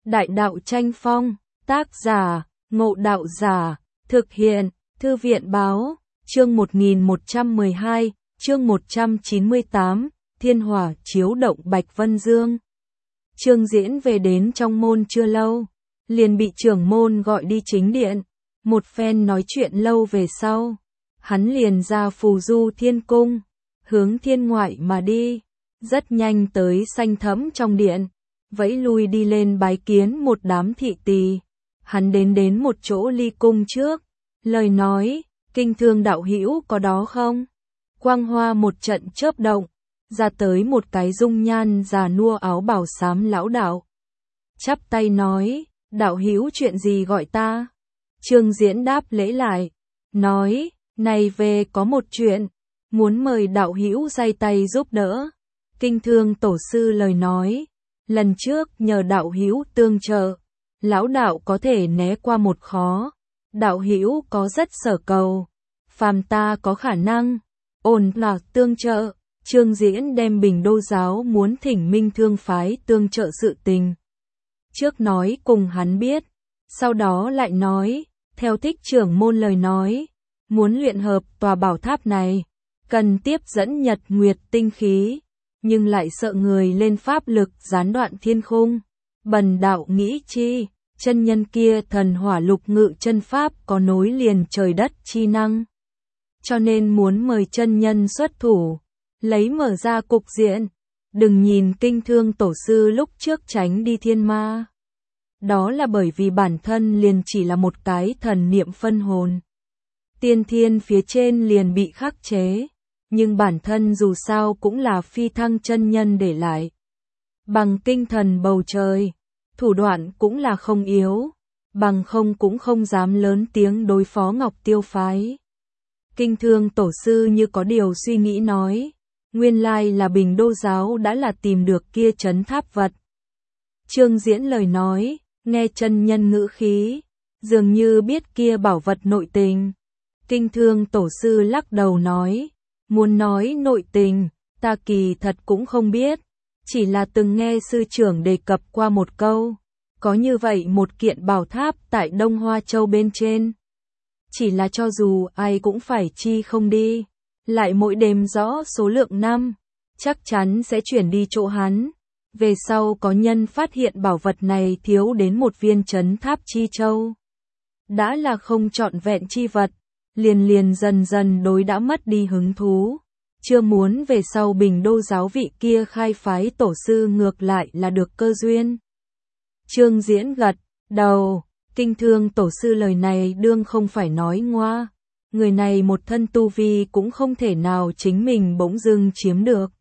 Đại đạo tranh phong, tác giả, Ngộ Đạo Giả, thực hiện, Thư viện báo, chương 1112, chương 198, Thiên Hỏa chiếu động Bạch Vân Dương. Trương Diễn về đến trong môn chưa lâu, liền bị trưởng môn gọi đi chính điện, một phen nói chuyện lâu về sau, hắn liền ra Phù Du Thiên Cung, hướng thiên ngoại mà đi, rất nhanh tới xanh thẫm trong điện, vẫy lui đi lên bái kiến một đám thị tỳ. Hắn đến một chỗ ly cung trước, lời nói, Kinh Thương đạo hữu có đó không? Quang hoa một trận chớp động, ra tới một cái dung nhan già nua áo bào xám lão đạo. Chắp tay nói, đạo hữu chuyện gì gọi ta? Trương Diễn đáp lễ lại, nói, này về có một chuyện, muốn mời đạo hữu giay tay giúp đỡ. Kinh Thương tổ sư lời nói, lần trước nhờ đạo hữu tương trợ, lão đạo có thể né qua một khó, đạo hữu có rất sở cầu, phàm ta có khả năng, ổn là tương trợ. Trương Diễn đem Bình Đô giáo muốn thỉnh Minh Thương phái tương trợ sự tình trước nói cùng hắn biết, sau đó lại nói, theo Thích trưởng môn lời nói, muốn luyện hợp tòa bảo tháp này, cần tiếp dẫn nhật nguyệt tinh khí, nhưng lại sợ người lên pháp lực gián đoạn thiên khung. Bần đạo nghĩ chi, chân nhân kia thần hỏa lục ngự chân pháp có nối liền trời đất chi năng, cho nên muốn mời chân nhân xuất thủ, lấy mở ra cục diện. Đừng nhìn Kinh Thương tổ sư lúc trước tránh đi thiên ma, đó là bởi vì bản thân liền chỉ là một cái thần niệm phân hồn, tiên thiên phía trên liền bị khắc chế, nhưng bản thân dù sao cũng là phi thăng chân nhân để lại, bằng tinh thần bầu trời, thủ đoạn cũng là không yếu, bằng không cũng không dám lớn tiếng đối phó Ngọc Tiêu phái. Kinh Thương tổ sư như có điều suy nghĩ nói, nguyên lai là Bình Đô giáo đã là tìm được kia trấn tháp vật. Trương Diễn lời nói, nghe chân nhân ngữ khí, dường như biết kia bảo vật nội tình. Kinh Thương tổ sư lắc đầu nói, muốn nói nội tình, ta kỳ thật cũng không biết, chỉ là từng nghe sư trưởng đề cập qua một câu, có như vậy một kiện bảo tháp tại Đông Hoa Châu bên trên. Chỉ là cho dù ai cũng phải chi không đi, lại mỗi đêm rõ số lượng năm, chắc chắn sẽ chuyển đi chỗ hắn. Về sau có nhân phát hiện bảo vật này thiếu đến một viên trấn tháp chi châu. Đã là không trọn vẹn chi vật, liền dần dần đối đã mất đi hứng thú. Chưa muốn về sau Bình Đô giáo vị kia khai phái tổ sư ngược lại là được cơ duyên. Trương Diễn gật đầu, Kinh Thương tổ sư lời này đương không phải nói ngoa. Người này một thân tu vi cũng không thể nào chính mình bỗng dưng chiếm được.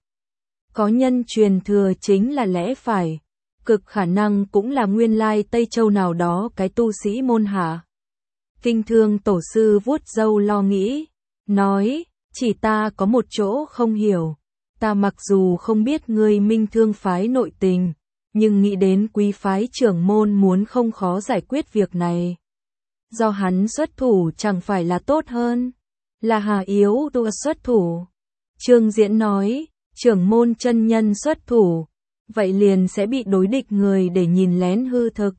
Có nhân truyền thừa chính là lẽ phải, cực khả năng cũng là nguyên lai Tây Châu nào đó cái tu sĩ môn hạ. Kinh Thương tổ sư vuốt râu lo nghĩ, nói, chỉ ta có một chỗ không hiểu, ta mặc dù không biết ngươi Minh Thương phái nội tình, nhưng nghĩ đến quý phái trưởng môn muốn không khó giải quyết việc này. Do hắn xuất thủ chẳng phải là tốt hơn, là Hà Yếu tu xuất thủ. Trương Diễn nói, trưởng môn chân nhân xuất thủ, vậy liền sẽ bị đối địch người để nhìn lén hư thực.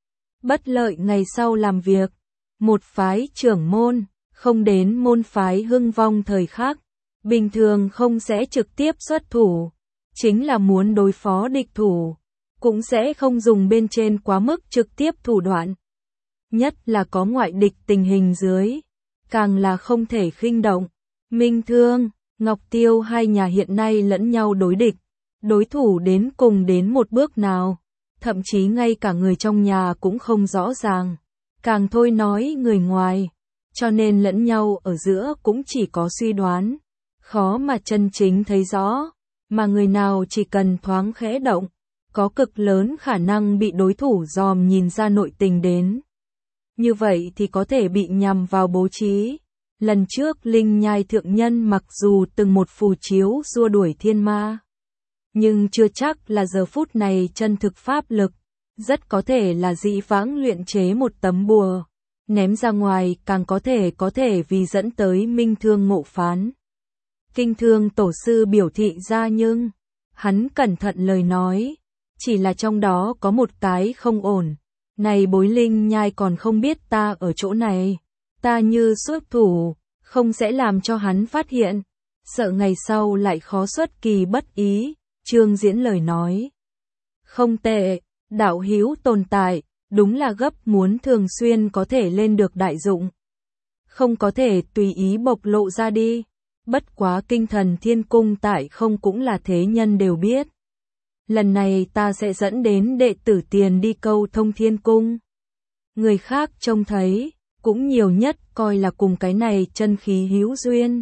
Bất lợi ngày sau làm việc, một phái trưởng môn, không đến môn phái hưng vong thời khắc, bình thường không sẽ trực tiếp xuất thủ, chính là muốn đối phó địch thủ, cũng sẽ không dùng bên trên quá mức trực tiếp thủ đoạn. Nhất là có ngoại địch tình hình dưới, càng là không thể khinh động. Minh Thương, Ngọc Tiêu hai nhà hiện nay lẫn nhau đối địch, đối thủ đến cùng đến một bước nào, thậm chí ngay cả người trong nhà cũng không rõ ràng, càng thôi nói người ngoài, cho nên lẫn nhau ở giữa cũng chỉ có suy đoán, khó mà chân chính thấy rõ, mà người nào chỉ cần thoáng khẽ động, có cực lớn khả năng bị đối thủ dòm nhìn ra nội tình đến. Như vậy thì có thể bị nhằm vào bố trí. Lần trước Linh Nhai thượng nhân mặc dù từng một phù chiếu xua đuổi thiên ma, nhưng chưa chắc là giờ phút này chân thực pháp lực, rất có thể là dĩ vãng luyện chế một tấm bùa, ném ra ngoài càng có thể vì dẫn tới Minh Thương ngộ phán. Kinh Thương tổ sư biểu thị ra nhưng, hắn cẩn thận lời nói, chỉ là trong đó có một cái không ổn. Này Bối Linh Nhai còn không biết ta ở chỗ này, ta như xuất thủ, không sẽ làm cho hắn phát hiện, sợ ngày sau lại khó xuất kỳ bất ý. Trương Diễn lời nói không tệ, đạo hữu tồn tại, đúng là gấp muốn thường xuyên có thể lên được đại dụng. Không có thể tùy ý bộc lộ ra đi, bất quá kinh thần thiên cung tại không cũng là thế nhân đều biết. Lần này ta sẽ dẫn đến đệ tử tiền đi câu thông thiên cung. Người khác trông thấy, cũng nhiều nhất coi là cùng cái này chân khí hữu duyên.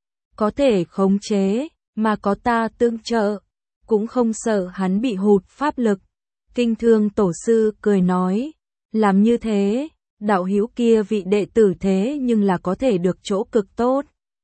Có thể khống chế, mà có ta tương trợ, cũng không sợ hắn bị hụt pháp lực. Kinh Thương tổ sư cười nói, làm như thế, đạo hữu kia vị đệ tử thế nhưng là có thể được chỗ cực tốt.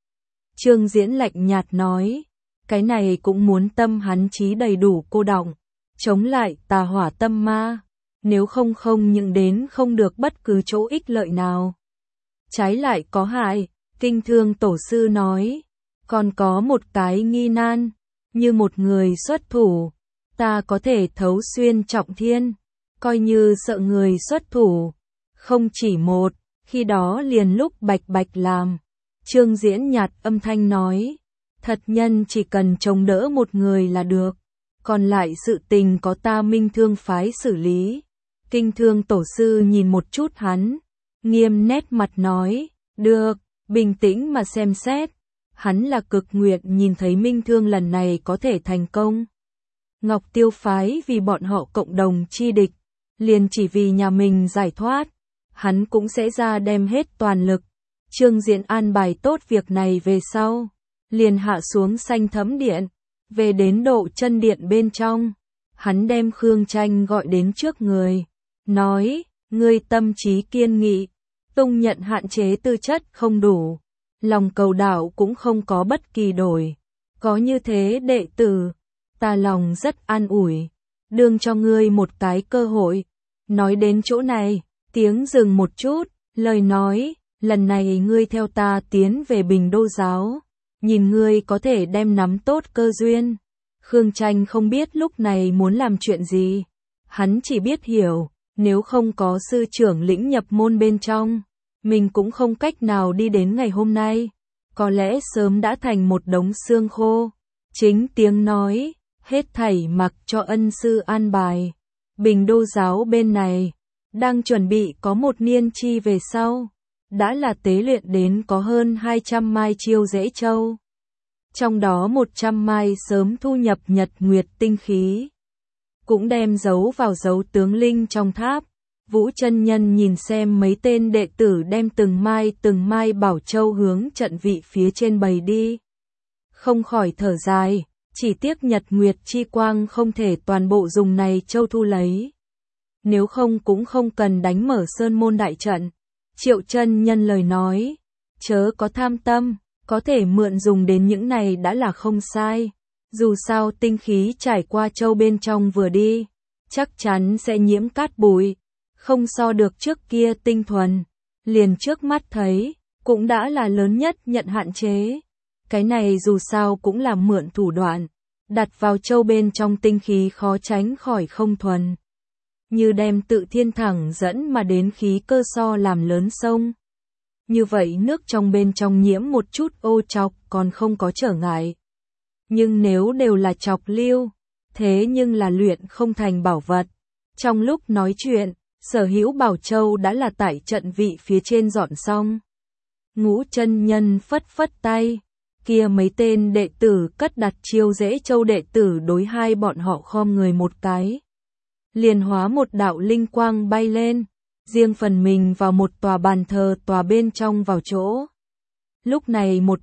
Trương Diễn lạnh nhạt nói, cái này cũng muốn tâm hắn trí đầy đủ cô đọng, chống lại tà hỏa tâm ma, nếu không không những đến không được bất cứ chỗ ích lợi nào. Trái lại có hại, Kinh Thương tổ sư nói, còn có một cái nghi nan, như một người xuất thủ, ta có thể thấu xuyên trọng thiên, coi như sợ người xuất thủ, không chỉ một, khi đó liền lúc bạch bạch làm. Trương Diễn nhạt âm thanh nói, thật nhân chỉ cần chống đỡ một người là được, còn lại sự tình có ta Minh Thương phái xử lý. Kinh Thương tổ sư nhìn một chút hắn, nghiêm nét mặt nói, được, bình tĩnh mà xem xét. Hắn là cực nguyện nhìn thấy Minh Thương lần này có thể thành công. Ngọc Tiêu phái vì bọn họ cộng đồng chi địch, liền chỉ vì nhà mình giải thoát, hắn cũng sẽ ra đem hết toàn lực. Trương Diễn an bài tốt việc này về sau, liền hạ xuống Xanh Thấm Điện, về đến Độ Chân Điện bên trong, hắn đem Khương Tranh gọi đến trước người, nói, ngươi tâm trí kiên nghị, tung nhận hạn chế tư chất không đủ, lòng cầu đạo cũng không có bất kỳ đổi, có như thế đệ tử, ta lòng rất an ủi, đương cho ngươi một cái cơ hội. Nói đến chỗ này, tiếng dừng một chút, lời nói, lần này ngươi theo ta tiến về Bình Đô giáo, nhìn ngươi có thể đem nắm tốt cơ duyên. Khương Tranh không biết lúc này muốn làm chuyện gì, hắn chỉ biết hiểu, nếu không có sư trưởng lĩnh nhập môn bên trong, mình cũng không cách nào đi đến ngày hôm nay, có lẽ sớm đã thành một đống xương khô. Chính tiếng nói, hết thảy mặc cho ân sư an bài. Bình Đô giáo bên này, đang chuẩn bị có một niên chi về sau, đã là tế luyện đến có hơn 200 mai chiêu rễ châu. Trong đó 100 mai sớm thu nhập nhật nguyệt tinh khí, cũng đem giấu vào dấu tướng linh trong tháp. Vũ chân nhân nhìn xem mấy tên đệ tử đem từng mai bảo châu hướng trận vị phía trên bày đi, không khỏi thở dài, chỉ tiếc nhật nguyệt chi quang không thể toàn bộ dùng này châu thu lấy. Nếu không cũng không cần đánh mở sơn môn đại trận. Triệu chân nhân lời nói, chớ có tham tâm, có thể mượn dùng đến những này đã là không sai. Dù sao tinh khí trải qua châu bên trong vừa đi, chắc chắn sẽ nhiễm cát bụi, không so được trước kia tinh thuần. Liền trước mắt thấy, cũng đã là lớn nhất nhận hạn chế. Cái này dù sao cũng là mượn thủ đoạn, đặt vào châu bên trong tinh khí khó tránh khỏi không thuần. Như đem tự thiên thẳng dẫn mà đến khí cơ so làm lớn sông. Như vậy nước trong bên trong nhiễm một chút ô trọc còn không có trở ngại. Nhưng nếu đều là trọc lưu, thế nhưng là luyện không thành bảo vật. Trong lúc nói chuyện, sở hữu bảo châu đã là tại trận vị phía trên dọn xong. Ngũ chân nhân phất phất tay, kia mấy tên đệ tử cất đặt chiêu rễ châu đệ tử đối hai bọn họ khom người một cái. Liền hóa một đạo linh quang bay lên, riêng phần mình vào một tòa bàn thờ tòa bên trong vào chỗ. Lúc này một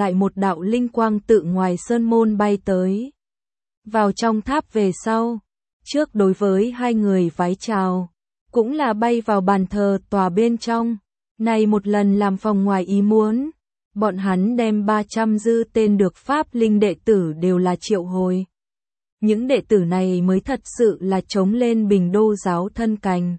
đạo linh quang tự ngoài sơn môn bay tới. Vào trong tháp về sau, trước đối với hai người vái chào, cũng là bay vào bàn thờ tòa bên trong. Này một lần làm phòng ngoài ý muốn, bọn hắn đem 300 dư tên được pháp linh đệ tử đều là triệu hồi. Những đệ tử này mới thật sự là chống lên Bình Đô giáo thân cành.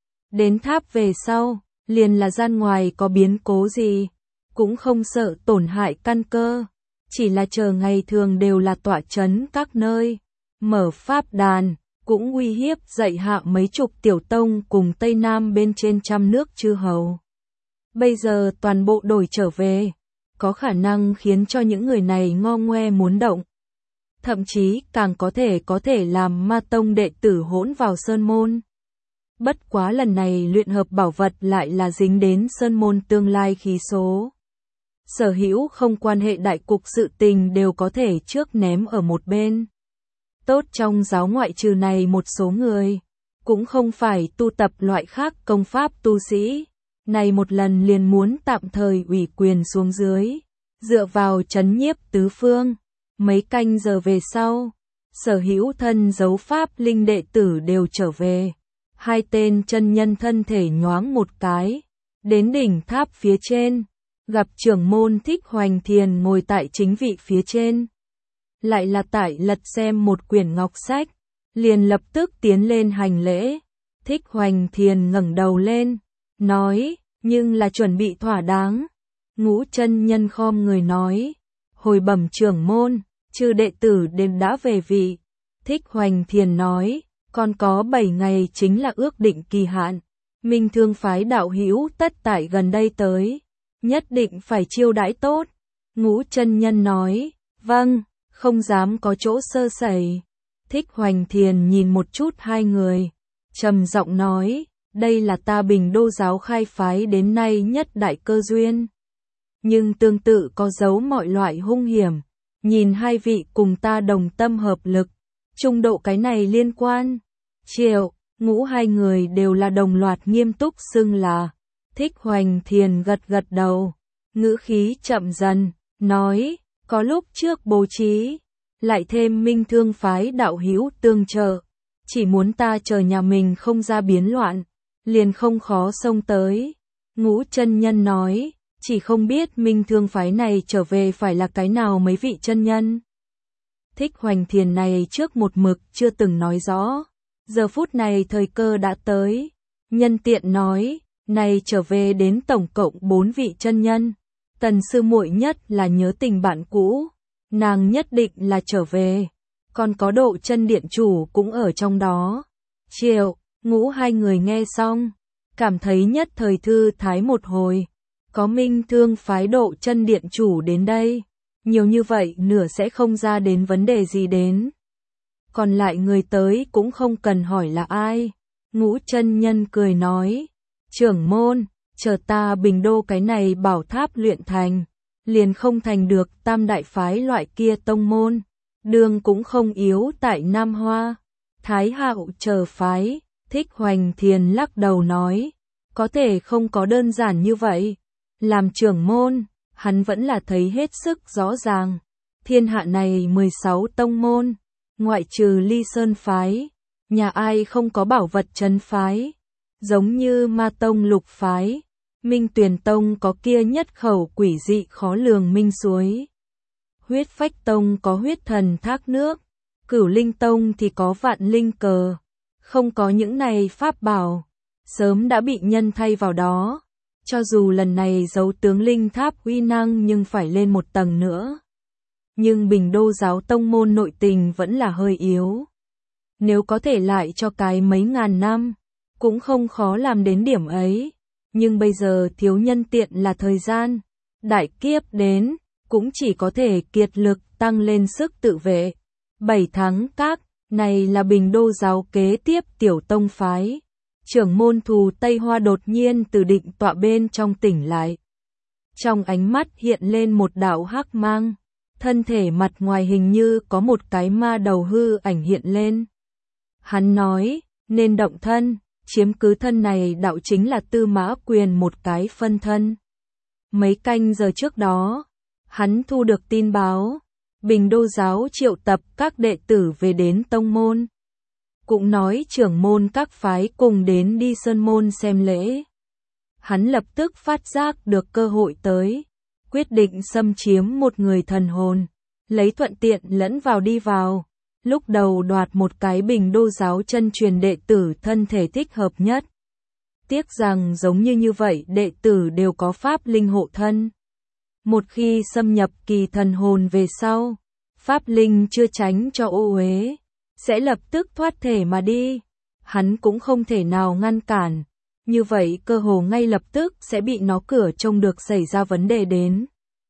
Đến tháp về sau, liền là gian ngoài có biến cố gì, cũng không sợ tổn hại căn cơ, chỉ là chờ ngày thường đều là tọa chấn các nơi, mở pháp đàn, cũng uy hiếp dạy hạ mấy chục tiểu tông cùng Tây Nam bên trên trăm nước chư hầu. Bây giờ toàn bộ đổi trở về, có khả năng khiến cho những người này ngo ngoe muốn động. Thậm chí càng có thể làm ma tông đệ tử hỗn vào sơn môn. Bất quá lần này luyện hợp bảo vật lại là dính đến sơn môn tương lai khí số. Sở hữu không quan hệ đại cục sự tình đều có thể trước ném ở một bên. Tốt trong giáo ngoại trừ này một số người, cũng không phải tu tập loại khác công pháp tu sĩ. Này một lần liền muốn tạm thời ủy quyền xuống dưới, dựa vào trấn nhiếp tứ phương. Mấy canh giờ về sau, sở hữu thân dấu pháp linh đệ tử đều trở về. Hai tên chân nhân thân thể nhoáng một cái, đến đỉnh tháp phía trên, gặp trưởng môn Thích Hoành Thiền ngồi tại chính vị phía trên. Lại là tại lật xem một quyển ngọc sách, liền lập tức tiến lên hành lễ. Thích Hoành Thiền ngẩng đầu lên, nói, nhưng là chuẩn bị thỏa đáng. Ngũ chân nhân khom người nói, hồi bẩm trưởng môn, chư đệ tử đều đã về vị. Thích Hoành Thiền nói, còn có 7 ngày chính là ước định kỳ hạn. Minh Thương phái đạo hữu tất tại gần đây tới, nhất định phải chiêu đãi tốt. Ngũ chân nhân nói, vâng, không dám có chỗ sơ sẩy. Thích Hoành Thiền nhìn một chút hai người, trầm giọng nói, đây là ta Bình Đô giáo khai phái đến nay nhất đại cơ duyên. Nhưng tương tự có dấu mọi loại hung hiểm, nhìn hai vị cùng ta đồng tâm hợp lực, trung độ cái này liên quan. Triệu, Ngũ hai người đều là đồng loạt nghiêm túc xưng là. Thích Hoành Thiền gật gật đầu, ngữ khí chậm dần, nói, có lúc trước bố trí, lại thêm Minh Thương phái đạo hữu tương trợ, chỉ muốn ta chờ nhà mình không ra biến loạn, liền không khó xông tới. Ngũ chân nhân nói, chỉ không biết Minh Thương phái này trở về phải là cái nào mấy vị chân nhân. Thích Hoành Thiền này trước một mực chưa từng nói rõ, giờ phút này thời cơ đã tới, nhân tiện nói, này trở về đến tổng cộng 4 vị chân nhân. Tần sư muội nhất là nhớ tình bạn cũ, nàng nhất định là trở về, còn có Độ Chân điện chủ cũng ở trong đó. Triệu, Ngũ hai người nghe xong, cảm thấy nhất thời thư thái một hồi, có Minh Thương phái Độ Chân điện chủ đến đây, nhiều như vậy nửa sẽ không ra đến vấn đề gì đến. Còn lại người tới cũng không cần hỏi là ai. Ngũ chân nhân cười nói, trưởng môn, chờ ta Bình Đô cái này bảo tháp luyện thành, liền không thành được tam đại phái loại kia tông môn, đường cũng không yếu tại Nam Hoa, Thái Hạo chờ phái. Thích Hoành Thiền lắc đầu nói, có thể không có đơn giản như vậy. Làm trưởng môn, hắn vẫn là thấy hết sức rõ ràng, thiên hạ này 16 tông môn, ngoại trừ Ly Sơn phái, nhà ai không có bảo vật trấn phái, giống như Ma Tông Lục phái, Minh Tuyền Tông có kia nhất khẩu quỷ dị khó lường minh suối, Huyết Phách Tông có huyết thần thác nước, Cửu Linh Tông thì có vạn linh cờ, không có những này pháp bảo, sớm đã bị nhân thay vào đó. Cho dù lần này giấu tướng linh tháp uy năng nhưng phải lên một tầng nữa. Nhưng Bình Đô giáo tông môn nội tình vẫn là hơi yếu. Nếu có thể lại cho cái mấy ngàn năm, cũng không khó làm đến điểm ấy. Nhưng bây giờ thiếu nhân tiện là thời gian. Đại kiếp đến, cũng chỉ có thể kiệt lực tăng lên sức tự vệ. 7 tháng các, này là Bình Đô giáo kế tiếp tiểu tông phái. Trưởng môn Thù Tây Hoa đột nhiên từ định tọa bên trong tỉnh lại. Trong ánh mắt hiện lên một đạo hắc mang, thân thể mặt ngoài hình như có một cái ma đầu hư ảnh hiện lên. Hắn nói, nên động thân, chiếm cứ thân này đạo chính là Tư Mã Quyền một cái phân thân. Mấy canh giờ trước đó, hắn thu được tin báo, Bình Đô giáo triệu tập các đệ tử về đến tông môn. Cũng nói trưởng môn các phái cùng đến đi sơn môn xem lễ. Hắn lập tức phát giác được cơ hội tới, quyết định xâm chiếm một người thần hồn, lấy thuận tiện lẫn vào đi vào. Lúc đầu đoạt một cái Bình Đô giáo chân truyền đệ tử thân thể thích hợp nhất. Tiếc rằng giống như vậy đệ tử đều có pháp linh hộ thân. Một khi xâm nhập kỳ thần hồn về sau, pháp linh chưa tránh cho ô uế. sẽ lập tức thoát thể mà đi. Hắn cũng không thể nào ngăn cản. Như vậy cơ hồ ngay lập tức sẽ bị nó cửa trông được xảy ra vấn đề đến.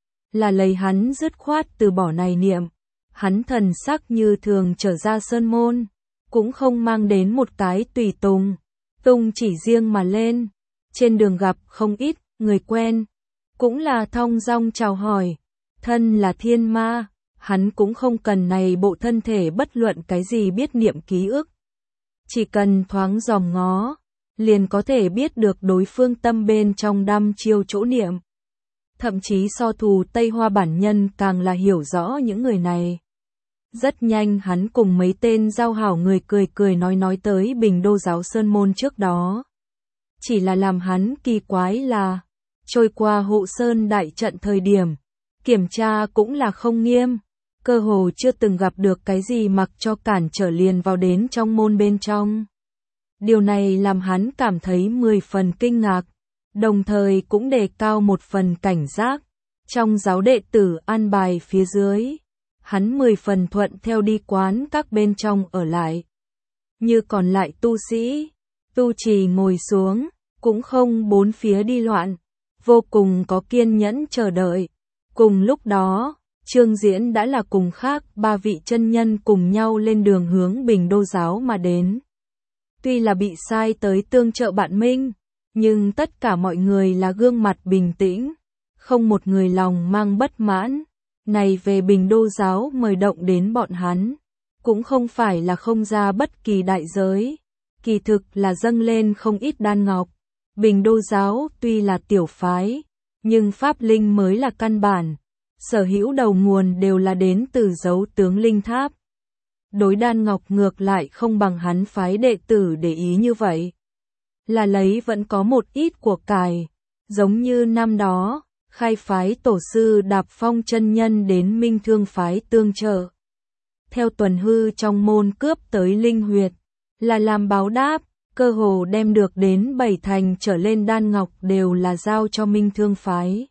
Là lấy hắn dứt khoát từ bỏ này niệm. Hắn thần sắc như thường trở ra sơn môn. Cũng không mang đến một cái tùy tùng. Tung chỉ riêng mà lên. Trên đường gặp không ít người quen. Cũng là thong dong chào hỏi. Thân là thiên ma. Hắn cũng không cần này bộ thân thể bất luận cái gì biết niệm ký ức. Chỉ cần thoáng dòm ngó, liền có thể biết được đối phương tâm bên trong đăm chiêu chỗ niệm. Thậm chí so thù Tây Hoa bản nhân càng là hiểu rõ những người này. Rất nhanh hắn cùng mấy tên giao hảo người cười cười nói tới Bình Đô giáo sơn môn trước đó. Chỉ là làm hắn kỳ quái là, trôi qua hộ sơn đại trận thời điểm, kiểm tra cũng là không nghiêm. Cơ hồ chưa từng gặp được cái gì mặc cho cản trở liền vào đến trong môn bên trong. Điều này làm hắn cảm thấy 10 phần kinh ngạc, đồng thời cũng đề cao một phần cảnh giác. Trong giáo đệ tử an bài phía dưới, hắn 10 phần thuận theo đi quán các bên trong ở lại. Như còn lại tu sĩ, tu trì ngồi xuống, cũng không bốn phía đi loạn, vô cùng có kiên nhẫn chờ đợi. Cùng lúc đó, Trương Diễn đã là cùng khác 3 vị chân nhân cùng nhau lên đường hướng Bình Đô giáo mà đến. Tuy là bị sai tới tương trợ bạn Minh, nhưng tất cả mọi người là gương mặt bình tĩnh, không một người lòng mang bất mãn. Này về Bình Đô giáo mời động đến bọn hắn, cũng không phải là không ra bất kỳ đại giới, kỳ thực là dâng lên không ít đan ngọc. Bình Đô giáo tuy là tiểu phái, nhưng pháp linh mới là căn bản. Sở hữu đầu nguồn đều là đến từ dấu tướng linh tháp. Đối đan ngọc ngược lại không bằng hắn phái đệ tử để ý như vậy. Là lấy vẫn có một ít của cải, giống như năm đó, khai phái tổ sư Đạp Phong chân nhân đến Minh Thương phái tương trợ. Theo tuần hư trong môn cướp tới linh huyệt, là làm báo đáp, cơ hồ đem được đến 7 thành trở lên đan ngọc đều là giao cho Minh Thương phái.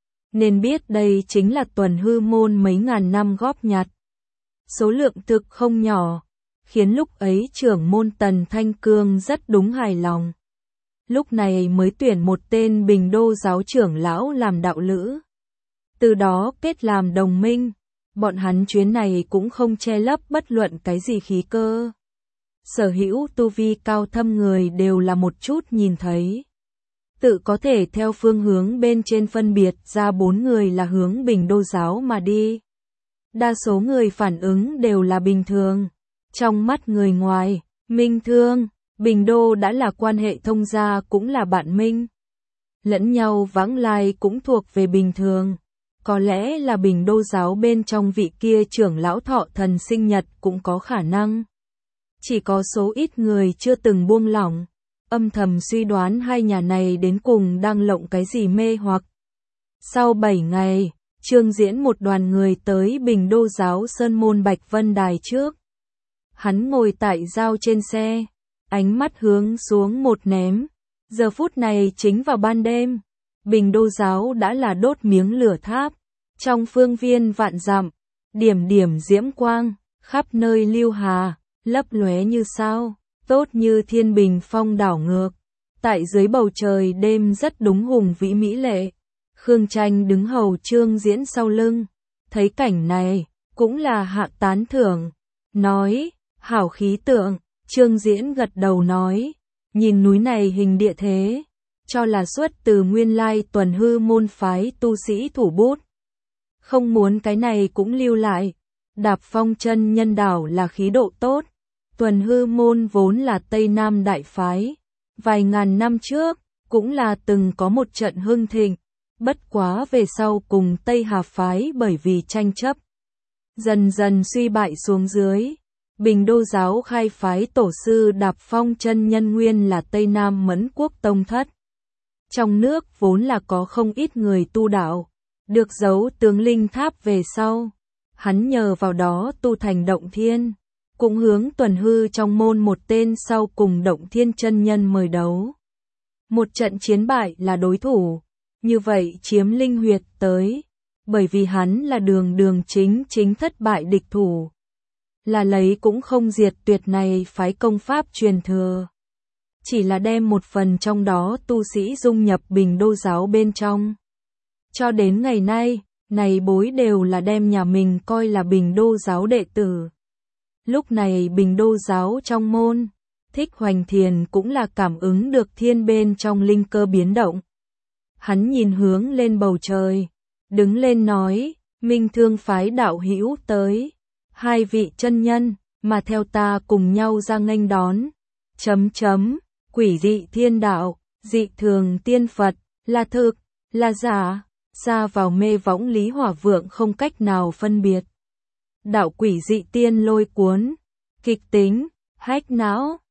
Nên biết đây chính là tuần hư môn mấy ngàn năm góp nhặt. Số lượng thực không nhỏ, khiến lúc ấy trưởng môn Tần Thanh Cương rất đúng hài lòng. Lúc này mới tuyển một tên Bình Đô giáo trưởng lão làm đạo lữ. Từ đó kết làm đồng minh, bọn hắn chuyến này cũng không che lấp bất luận cái gì khí cơ. Sở hữu tu vi cao thâm người đều là một chút nhìn thấy. Tự có thể theo phương hướng bên trên phân biệt ra 4 người là hướng Bình Đô giáo mà đi. Đa số người phản ứng đều là bình thường. Trong mắt người ngoài, Minh Thương, Bình Đô đã là quan hệ thông gia cũng là bạn Minh. Lẫn nhau vãng lai cũng thuộc về bình thường. Có lẽ là Bình Đô giáo bên trong vị kia trưởng lão thọ thần sinh nhật cũng có khả năng. Chỉ có số ít người chưa từng buông lỏng. Âm thầm suy đoán hai nhà này đến cùng đang lộng cái gì mê hoặc. Sau 7 ngày, Trương Diễn một đoàn người tới Bình Đô giáo Sơn Môn Bạch Vân Đài trước. Hắn ngồi tại giao trên xe, ánh mắt hướng xuống một ném. Giờ phút này chính vào ban đêm, Bình Đô giáo đã là đốt miếng lửa tháp. Trong phương viên vạn dặm, điểm điểm diễm quang, khắp nơi lưu hà, lấp lóe như sao. Tốt như thiên bình phong đảo ngược, tại dưới bầu trời đêm rất đúng hùng vĩ mỹ lệ. Khương Tranh đứng hầu Trương Diễn sau lưng, thấy cảnh này, cũng là hạ tán thưởng, nói, hảo khí tượng. Trương Diễn gật đầu nói, nhìn núi này hình địa thế, cho là xuất từ nguyên lai tuần hư môn phái tu sĩ thủ bút. Không muốn cái này cũng lưu lại, Đạp Phong chân nhân đảo là khí độ tốt. Tuần hư môn vốn là Tây Nam đại phái, vài ngàn năm trước, cũng là từng có một trận hưng thịnh, bất quá về sau cùng Tây Hà phái bởi vì tranh chấp. Dần dần suy bại xuống dưới, Bình Đô giáo khai phái tổ sư Đạp Phong chân nhân nguyên là Tây Nam Mẫn Quốc tông thất. Trong nước vốn là có không ít người tu đạo, được giấu tướng linh tháp về sau, hắn nhờ vào đó tu thành động thiên. Cũng hướng tuần hư trong môn một tên sau cùng Động Thiên chân nhân mời đấu. Một trận chiến bại là đối thủ, như vậy chiếm linh huyệt tới, bởi vì hắn là đường chính thất bại địch thủ. là lấy cũng không diệt tuyệt này phái công pháp truyền thừa. Chỉ là đem một phần trong đó tu sĩ dung nhập Bình Đô giáo bên trong. Cho đến ngày nay, này bối đều là đem nhà mình coi là Bình Đô giáo đệ tử. Lúc này Bình Đô giáo trong môn, Thích Hoành Thiền cũng là cảm ứng được thiên bên trong linh cơ biến động. Hắn nhìn hướng lên bầu trời, đứng lên nói, Minh Thương phái đạo hữu tới, 2 vị chân nhân, mà theo ta cùng nhau ra nghênh đón. Quỷ dị thiên đạo, dị thường tiên Phật, là thực, là giả, ra vào mê võng Lý Hỏa Vượng không cách nào phân biệt. Đạo quỷ dị tiên lôi cuốn, kịch tính, hách não,